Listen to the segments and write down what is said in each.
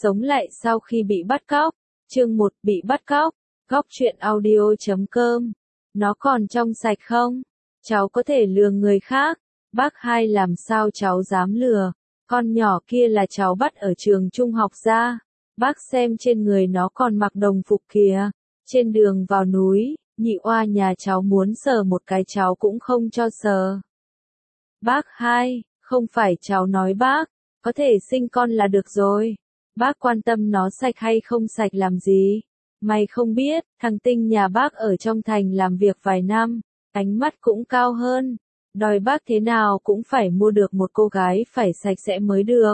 Sống lại sau khi bị bắt cóc. Chương 1 bị bắt cóc. Góc truyện audio.com. Nó còn trong sạch không? Cháu có thể lừa người khác. Bác Hai làm sao cháu dám lừa? Con nhỏ kia là cháu bắt ở trường trung học ra. Bác xem trên người nó còn mặc đồng phục kìa. Trên đường vào núi, nhị oa nhà cháu muốn sờ một cái cháu cũng không cho sờ. Bác Hai, không phải cháu nói bác, có thể sinh con là được rồi. Bác quan tâm nó sạch hay không sạch làm gì? Mày không biết, thằng Tinh nhà bác ở trong thành làm việc vài năm, ánh mắt cũng cao hơn. Đòi bác thế nào cũng phải mua được một cô gái phải sạch sẽ mới được.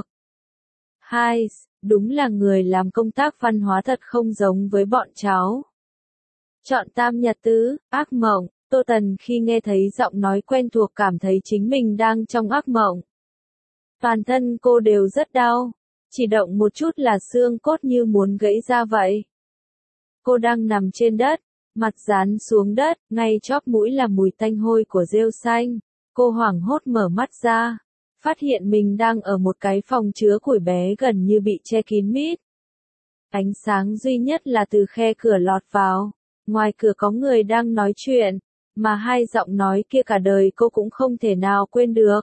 Hai, đúng là người làm công tác văn hóa thật không giống với bọn cháu. Chọn tam nhật tứ, ác mộng. Tô Tần khi nghe thấy giọng nói quen thuộc cảm thấy chính mình đang trong ác mộng. Toàn thân cô đều rất đau, chỉ động một chút là xương cốt như muốn gãy ra vậy. Cô đang nằm trên đất, mặt dán xuống đất, ngay chóp mũi là mùi tanh hôi của rêu xanh. Cô hoảng hốt mở mắt ra, phát hiện mình đang ở một cái phòng chứa củi bé gần như bị che kín mít. Ánh sáng duy nhất là từ khe cửa lọt vào, ngoài cửa có người đang nói chuyện, mà hai giọng nói kia cả đời cô cũng không thể nào quên được.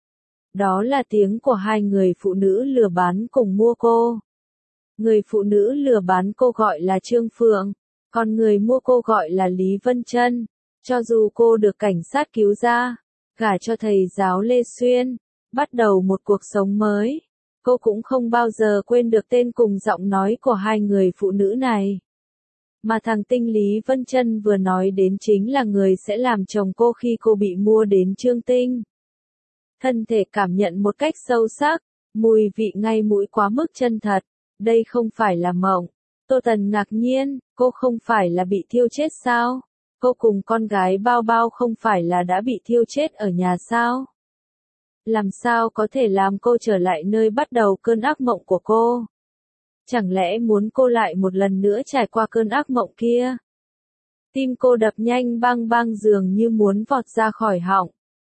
Đó là tiếng của hai người phụ nữ lừa bán cùng mua cô. Người phụ nữ lừa bán cô gọi là Trương Phượng, còn người mua cô gọi là Lý Vân Trân. Cho dù cô được cảnh sát cứu ra, gả cho thầy giáo Lê Xuyên, bắt đầu một cuộc sống mới, cô cũng không bao giờ quên được tên cùng giọng nói của hai người phụ nữ này. Mà thằng Tinh Lý Vân Trân vừa nói đến chính là người sẽ làm chồng cô khi cô bị mua đến Trương Tinh. Thân thể cảm nhận một cách sâu sắc, mùi vị ngay mũi quá mức chân thật, đây không phải là mộng. Tô Tần ngạc nhiên, cô không phải là bị thiêu chết sao? Cô cùng con gái Bao Bao không phải là đã bị thiêu chết ở nhà sao? Làm sao có thể làm cô trở lại nơi bắt đầu cơn ác mộng của cô? Chẳng lẽ muốn cô lại một lần nữa trải qua cơn ác mộng kia? Tim cô đập nhanh bang bang dường như muốn vọt ra khỏi họng.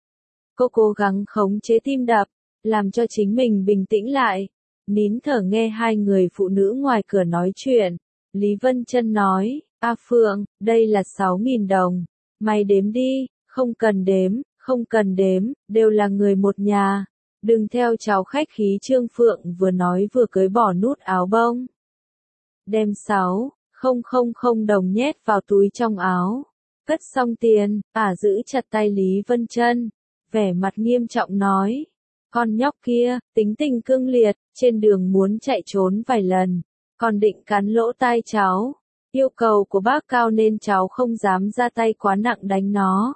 Cô cố gắng khống chế tim đập, làm cho chính mình bình tĩnh lại, nín thở nghe hai người phụ nữ ngoài cửa nói chuyện. Lý Vân Trân nói, A Phượng, đây là 6.000 đồng, mày đếm đi, không cần đếm, không cần đếm, đều là người một nhà. Đừng theo cháu khách khí. Trương Phượng vừa nói vừa cởi bỏ nút áo bông. Đem 6.000 đồng nhét vào túi trong áo. Cất xong tiền, giữ chặt tay Lý Vân Trân, vẻ mặt nghiêm trọng nói. Con nhóc kia, tính tình cương liệt, trên đường muốn chạy trốn vài lần, còn định cắn lỗ tai cháu. Yêu cầu của bác cao nên cháu không dám ra tay quá nặng đánh nó.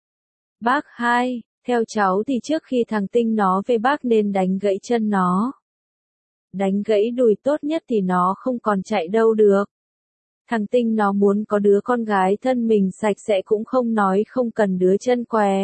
Bác Hai, theo cháu thì trước khi thằng Tinh nó về bác nên đánh gãy chân nó. Đánh gãy đùi tốt nhất thì nó không còn chạy đâu được. Thằng Tinh nó muốn có đứa con gái thân mình sạch sẽ cũng không nói không cần đứa chân què.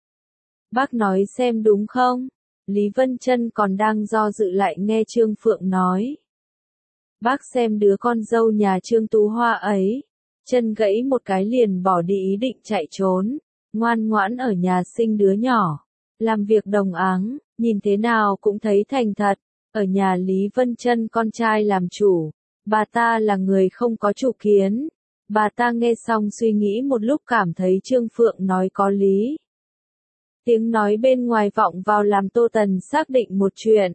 Bác nói xem đúng không? Lý Vân Trân còn đang do dự lại nghe Trương Phượng nói. Bác xem đứa con dâu nhà Trương Tú Hoa ấy, chân gãy một cái liền bỏ đi ý định chạy trốn, ngoan ngoãn ở nhà sinh đứa nhỏ, làm việc đồng áng, nhìn thế nào cũng thấy thành thật. Ở nhà Lý Vân Trân con trai làm chủ, bà ta là người không có chủ kiến. Bà ta nghe xong suy nghĩ một lúc cảm thấy Trương Phượng nói có lý. Tiếng nói bên ngoài vọng vào làm Tô Tần xác định một chuyện.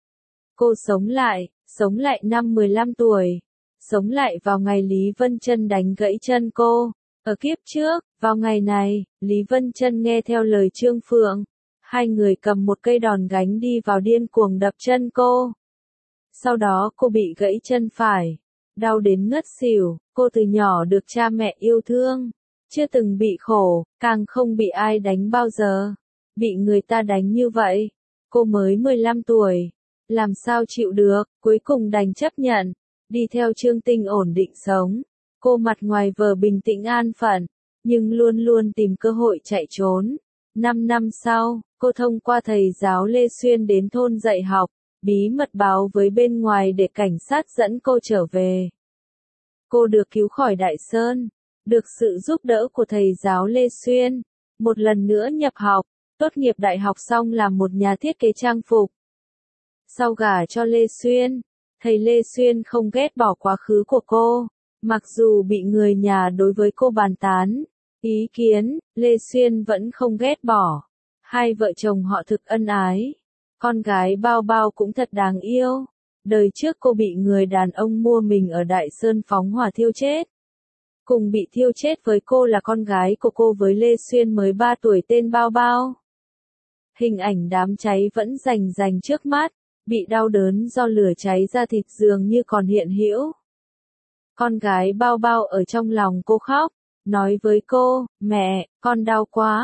Cô sống lại năm 15 tuổi. Sống lại vào ngày Lý Vân Trân đánh gãy chân cô. Ở kiếp trước, vào ngày này, Lý Vân Trân nghe theo lời Trương Phượng. Hai người cầm một cây đòn gánh đi vào điên cuồng đập chân cô. Sau đó cô bị gãy chân phải. Đau đến ngất xỉu, cô từ nhỏ được cha mẹ yêu thương. Chưa từng bị khổ, càng không bị ai đánh bao giờ. Bị người ta đánh như vậy, cô mới 15 tuổi. Làm sao chịu được, cuối cùng đành chấp nhận. Đi theo Trương Tinh ổn định sống. Cô mặt ngoài vờ bình tĩnh an phận, nhưng luôn luôn tìm cơ hội chạy trốn. 5 năm sau, cô thông qua thầy giáo Lê Xuyên đến thôn dạy học, bí mật báo với bên ngoài để cảnh sát dẫn cô trở về. Cô được cứu khỏi Đại Sơn, được sự giúp đỡ của thầy giáo Lê Xuyên, một lần nữa nhập học, tốt nghiệp đại học xong làm một nhà thiết kế trang phục. Sau gả cho Lê Xuyên, Thầy Lê Xuyên không ghét bỏ quá khứ của cô, mặc dù bị người nhà đối với cô bàn tán, ý kiến, Lê Xuyên vẫn không ghét bỏ. Hai vợ chồng họ thực ân ái. Con gái Bao Bao cũng thật đáng yêu. Đời trước cô bị người đàn ông mua mình ở Đại Sơn phóng hỏa thiêu chết. Cùng bị thiêu chết với cô là con gái của cô với Lê Xuyên mới 3 tuổi tên Bao Bao. Hình ảnh đám cháy vẫn rành rành trước mắt, bị đau đớn do lửa cháy ra thịt dường như còn hiện hữu. Con gái Bao Bao ở trong lòng cô khóc, nói với cô, mẹ, con đau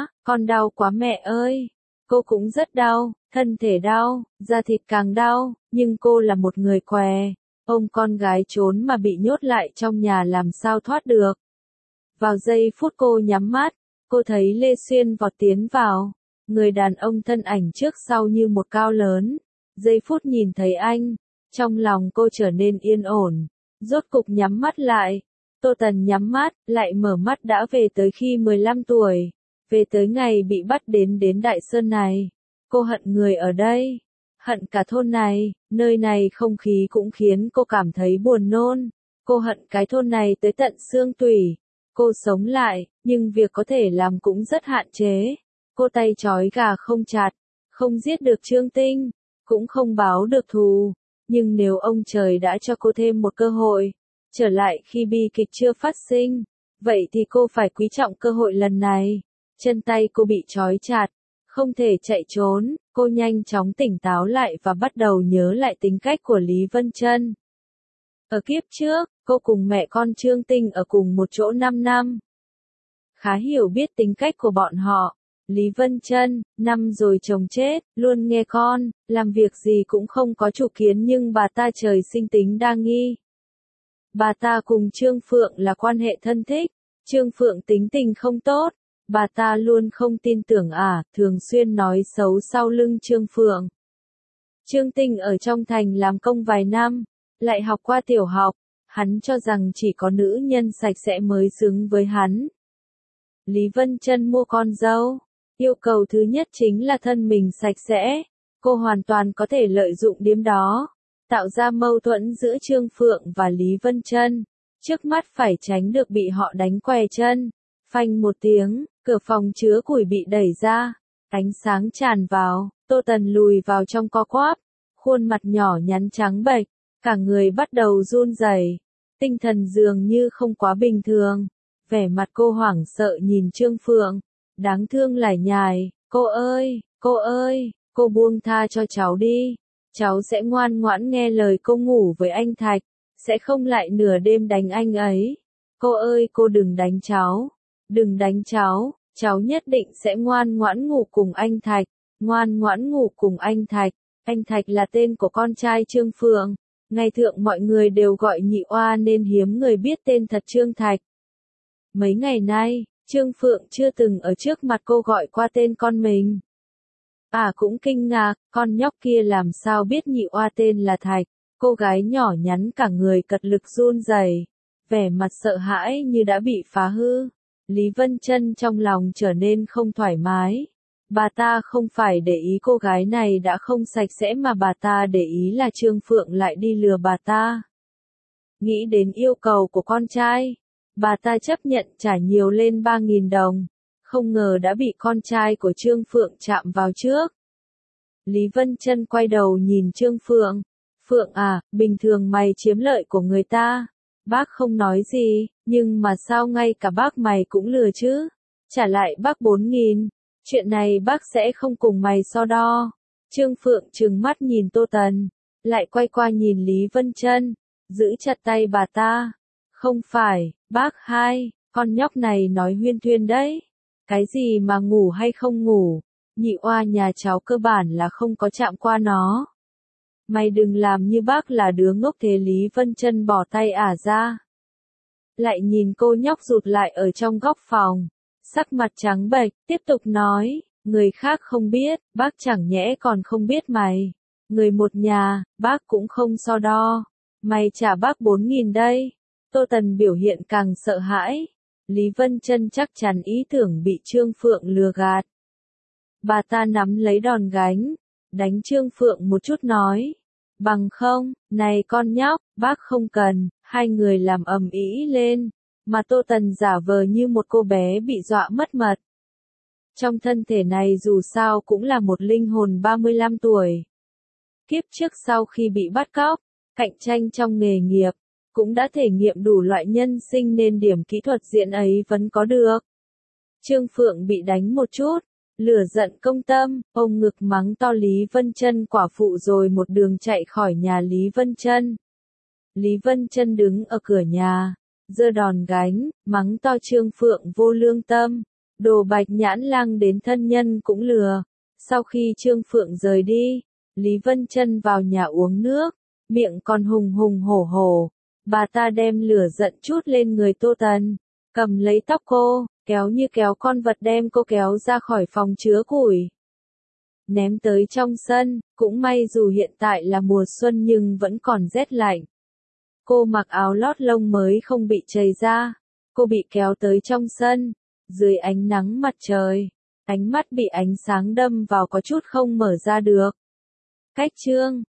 quá mẹ ơi. Cô cũng rất đau, thân thể đau, da thịt càng đau, nhưng cô là một người què. Ôm con gái trốn mà bị nhốt lại trong nhà làm sao thoát được. Vào giây phút cô nhắm mắt, cô thấy Lê Xuyên vọt tiến vào. Người đàn ông thân ảnh trước sau như một cao lớn. Giây phút nhìn thấy anh, trong lòng cô trở nên yên ổn. Rốt cục nhắm mắt lại. Tô Tần nhắm mắt, lại mở mắt đã về tới khi 15 tuổi. Về tới ngày bị bắt đến Đại Sơn này. Cô hận người ở đây. Hận cả thôn này, nơi này không khí cũng khiến cô cảm thấy buồn nôn. Cô hận cái thôn này tới tận xương tủy. Cô sống lại, nhưng việc có thể làm cũng rất hạn chế. Cô tay trói gà không chặt, không giết được Trương Tinh, cũng không báo được thù. Nhưng nếu ông trời đã cho cô thêm một cơ hội, trở lại khi bi kịch chưa phát sinh, vậy thì cô phải quý trọng cơ hội lần này. Chân tay cô bị trói chặt, không thể chạy trốn, cô nhanh chóng tỉnh táo lại và bắt đầu nhớ lại tính cách của Lý Vân Chân. Ở kiếp trước, cô cùng mẹ con Trương Tinh ở cùng một chỗ 5 năm. Khá hiểu biết tính cách của bọn họ. Lý Vân Chân, năm rồi chồng chết, luôn nghe con, làm việc gì cũng không có chủ kiến nhưng bà ta trời sinh tính đa nghi. Bà ta cùng Trương Phượng là quan hệ thân thích, Trương Phượng tính tình không tốt, bà ta luôn không tin tưởng thường xuyên nói xấu sau lưng Trương Phượng. Trương Tinh ở trong thành làm công vài năm, lại học qua tiểu học, hắn cho rằng chỉ có nữ nhân sạch sẽ mới xứng với hắn. Lý Vân Chân mua con dâu, yêu cầu thứ nhất chính là thân mình sạch sẽ, cô hoàn toàn có thể lợi dụng điểm đó, tạo ra mâu thuẫn giữa Trương Phượng và Lý Vân Chân, trước mắt phải tránh được bị họ đánh què chân. Phanh một tiếng, cửa phòng chứa củi bị đẩy ra, ánh sáng tràn vào, Tô Tần lùi vào trong co quắp, khuôn mặt nhỏ nhắn trắng bệch, cả người bắt đầu run rẩy, tinh thần dường như không quá bình thường. Vẻ mặt cô hoảng sợ nhìn Trương Phượng, đáng thương lải nhải, cô ơi, cô buông tha cho cháu đi, cháu sẽ ngoan ngoãn nghe lời cô ngủ với anh Thạch, sẽ không lại nửa đêm đánh anh ấy. Cô ơi, cô đừng đánh cháu, đừng đánh cháu nhất định sẽ ngoan ngoãn ngủ cùng anh Thạch, ngoan ngoãn ngủ cùng anh Thạch là tên của con trai Trương Phượng, ngày thường mọi người đều gọi nhị oa nên hiếm người biết tên thật Trương Thạch. Mấy ngày nay, Trương Phượng chưa từng ở trước mặt cô gọi qua tên con mình. Cũng kinh ngạc, con nhóc kia làm sao biết nhị oa tên là Thạch, cô gái nhỏ nhắn cả người cật lực run rẩy, vẻ mặt sợ hãi như đã bị phá hư. Lý Vân Chân trong lòng trở nên không thoải mái. Bà ta không phải để ý cô gái này đã không sạch sẽ mà bà ta để ý là Trương Phượng lại đi lừa bà ta. Nghĩ đến yêu cầu của con trai, bà ta chấp nhận trả nhiều lên 3.000 đồng, không ngờ đã bị con trai của Trương Phượng chạm vào trước. Lý Vân Chân quay đầu nhìn Trương Phượng, Phượng bình thường mày chiếm lợi của người ta, bác không nói gì, nhưng mà sao ngay cả bác mày cũng lừa chứ, trả lại bác 4.000, chuyện này bác sẽ không cùng mày so đo. Trương Phượng trừng mắt nhìn Tô Tần, lại quay qua nhìn Lý Vân Chân, giữ chặt tay bà ta. Không phải, bác hai, con nhóc này nói huyên thuyên đấy. Cái gì mà ngủ hay không ngủ, nhị oa nhà cháu cơ bản là không có chạm qua nó. Mày đừng làm như bác là đứa ngốc thế. Lý Vân Chân bỏ tay ra. Lại nhìn cô nhóc rụt lại ở trong góc phòng, sắc mặt trắng bệch, tiếp tục nói, người khác không biết, bác chẳng nhẽ còn không biết mày. Người một nhà, bác cũng không so đo. Mày trả bác 4.000 đây. Tô Tần biểu hiện càng sợ hãi. Lý Vân Chân chắc chắn ý tưởng bị Trương Phượng lừa gạt. Bà ta nắm lấy đòn gánh, đánh Trương Phượng một chút nói, Bằng không, này con nhóc, bác không cần, hai người làm ầm ĩ lên, mà Tô Tần giả vờ như một cô bé bị dọa mất mật. Trong thân thể này dù sao cũng là một linh hồn 35 tuổi. Kiếp trước sau khi bị bắt cóc, cạnh tranh trong nghề nghiệp, cũng đã thể nghiệm đủ loại nhân sinh nên điểm kỹ thuật diễn ấy vẫn có được. Trương Phượng bị đánh một chút, lửa giận công tâm, ông ngực mắng to Lý Vân Chân quả phụ rồi một đường chạy khỏi nhà Lý Vân Chân. Lý Vân Chân đứng ở cửa nhà, giơ đòn gánh, mắng to Trương Phượng vô lương tâm, đồ bạch nhãn lang đến thân nhân cũng lừa. Sau khi Trương Phượng rời đi, Lý Vân Chân vào nhà uống nước, miệng còn hùng hùng hổ hổ. Bà ta đem lửa giận chút lên người Tô Tần, cầm lấy tóc cô, kéo như kéo con vật đem cô kéo ra khỏi phòng chứa củi. Ném tới trong sân, cũng may dù hiện tại là mùa xuân nhưng vẫn còn rét lạnh. Cô mặc áo lót lông mới không bị chảy ra, cô bị kéo tới trong sân, dưới ánh nắng mặt trời, ánh mắt bị ánh sáng đâm vào có chút không mở ra được. Cách chương